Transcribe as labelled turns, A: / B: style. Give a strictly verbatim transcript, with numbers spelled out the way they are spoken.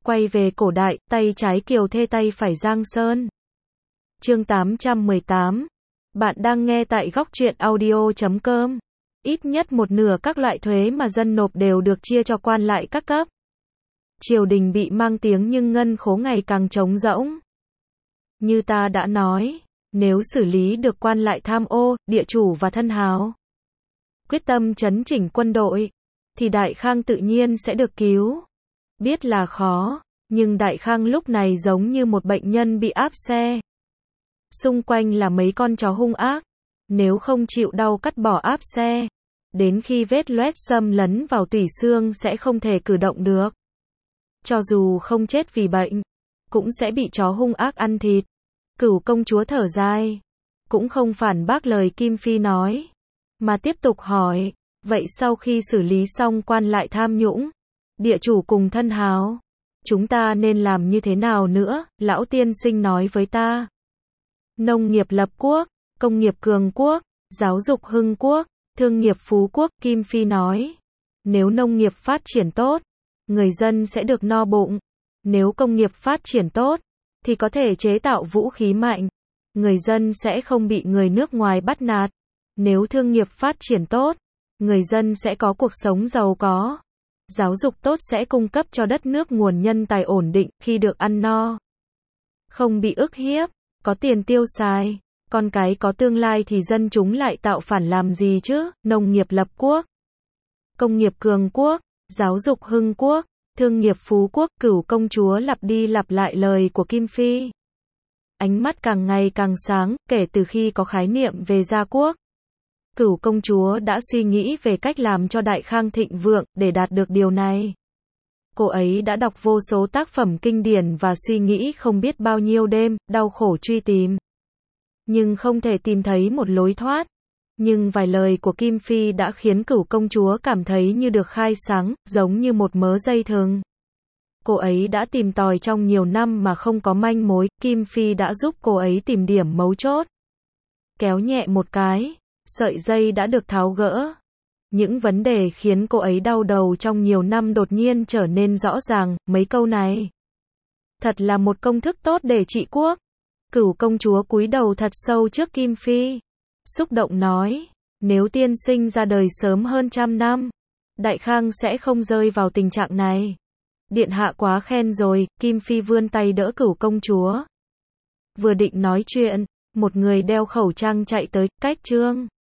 A: Quay về cổ đại, tay trái Kiều Thê tay phải Giang Sơn. Chương tám trăm mười tám. Bạn đang nghe tại góc truyện audio chấm com. Ít nhất một nửa các loại thuế mà dân nộp đều được chia cho quan lại các cấp. Triều đình bị mang tiếng nhưng ngân khố ngày càng trống rỗng. Như ta đã nói, nếu xử lý được quan lại tham ô, địa chủ và thân hào, quyết tâm chấn chỉnh quân đội, thì Đại Khang tự nhiên sẽ được cứu. Biết là khó, nhưng Đại Khang lúc này giống như một bệnh nhân bị áp xe. Xung quanh là mấy con chó hung ác, nếu không chịu đau cắt bỏ áp xe, đến khi vết loét xâm lấn vào tủy xương sẽ không thể cử động được. Cho dù không chết vì bệnh, cũng sẽ bị chó hung ác ăn thịt. Cửu công chúa thở dài, cũng không phản bác lời Kim Phi nói, mà tiếp tục hỏi, vậy sau khi xử lý xong quan lại tham nhũng, địa chủ cùng thân hào, chúng ta nên làm như thế nào nữa? Lão tiên sinh nói với ta, nông nghiệp lập quốc, công nghiệp cường quốc, giáo dục hưng quốc, thương nghiệp phú quốc. Kim Phi nói, nếu nông nghiệp phát triển tốt, người dân sẽ được no bụng. Nếu công nghiệp phát triển tốt, thì có thể chế tạo vũ khí mạnh, người dân sẽ không bị người nước ngoài bắt nạt. Nếu thương nghiệp phát triển tốt, người dân sẽ có cuộc sống giàu có. Giáo dục tốt sẽ cung cấp cho đất nước nguồn nhân tài ổn định, khi được ăn no, không bị ức hiếp, có tiền tiêu xài, con cái có tương lai thì dân chúng lại tạo phản làm gì chứ? Nông nghiệp lập quốc, công nghiệp cường quốc, giáo dục hưng quốc, thương nghiệp phú quốc. Cửu công chúa lặp đi lặp lại lời của Kim Phi. Ánh mắt càng ngày càng sáng, kể từ khi có khái niệm về gia quốc, Cửu công chúa đã suy nghĩ về cách làm cho Đại Khang thịnh vượng. Để đạt được điều này, cô ấy đã đọc vô số tác phẩm kinh điển và suy nghĩ không biết bao nhiêu đêm, đau khổ truy tìm, nhưng không thể tìm thấy một lối thoát. Nhưng vài lời của Kim Phi đã khiến Cửu công chúa cảm thấy như được khai sáng, giống như một mớ dây thừng. Cô ấy đã tìm tòi trong nhiều năm mà không có manh mối, Kim Phi đã giúp cô ấy tìm điểm mấu chốt. Kéo nhẹ một cái, sợi dây đã được tháo gỡ. Những vấn đề khiến cô ấy đau đầu trong nhiều năm đột nhiên trở nên rõ ràng. Mấy câu này thật là một công thức tốt để trị quốc. Cửu công chúa cúi đầu thật sâu trước Kim Phi, xúc động nói, nếu tiên sinh ra đời sớm hơn trăm năm, Đại Khang sẽ không rơi vào tình trạng này. Điện hạ quá khen rồi. Kim Phi vươn tay đỡ Cửu công chúa. Vừa định nói chuyện, một người đeo khẩu trang chạy tới, cách Trương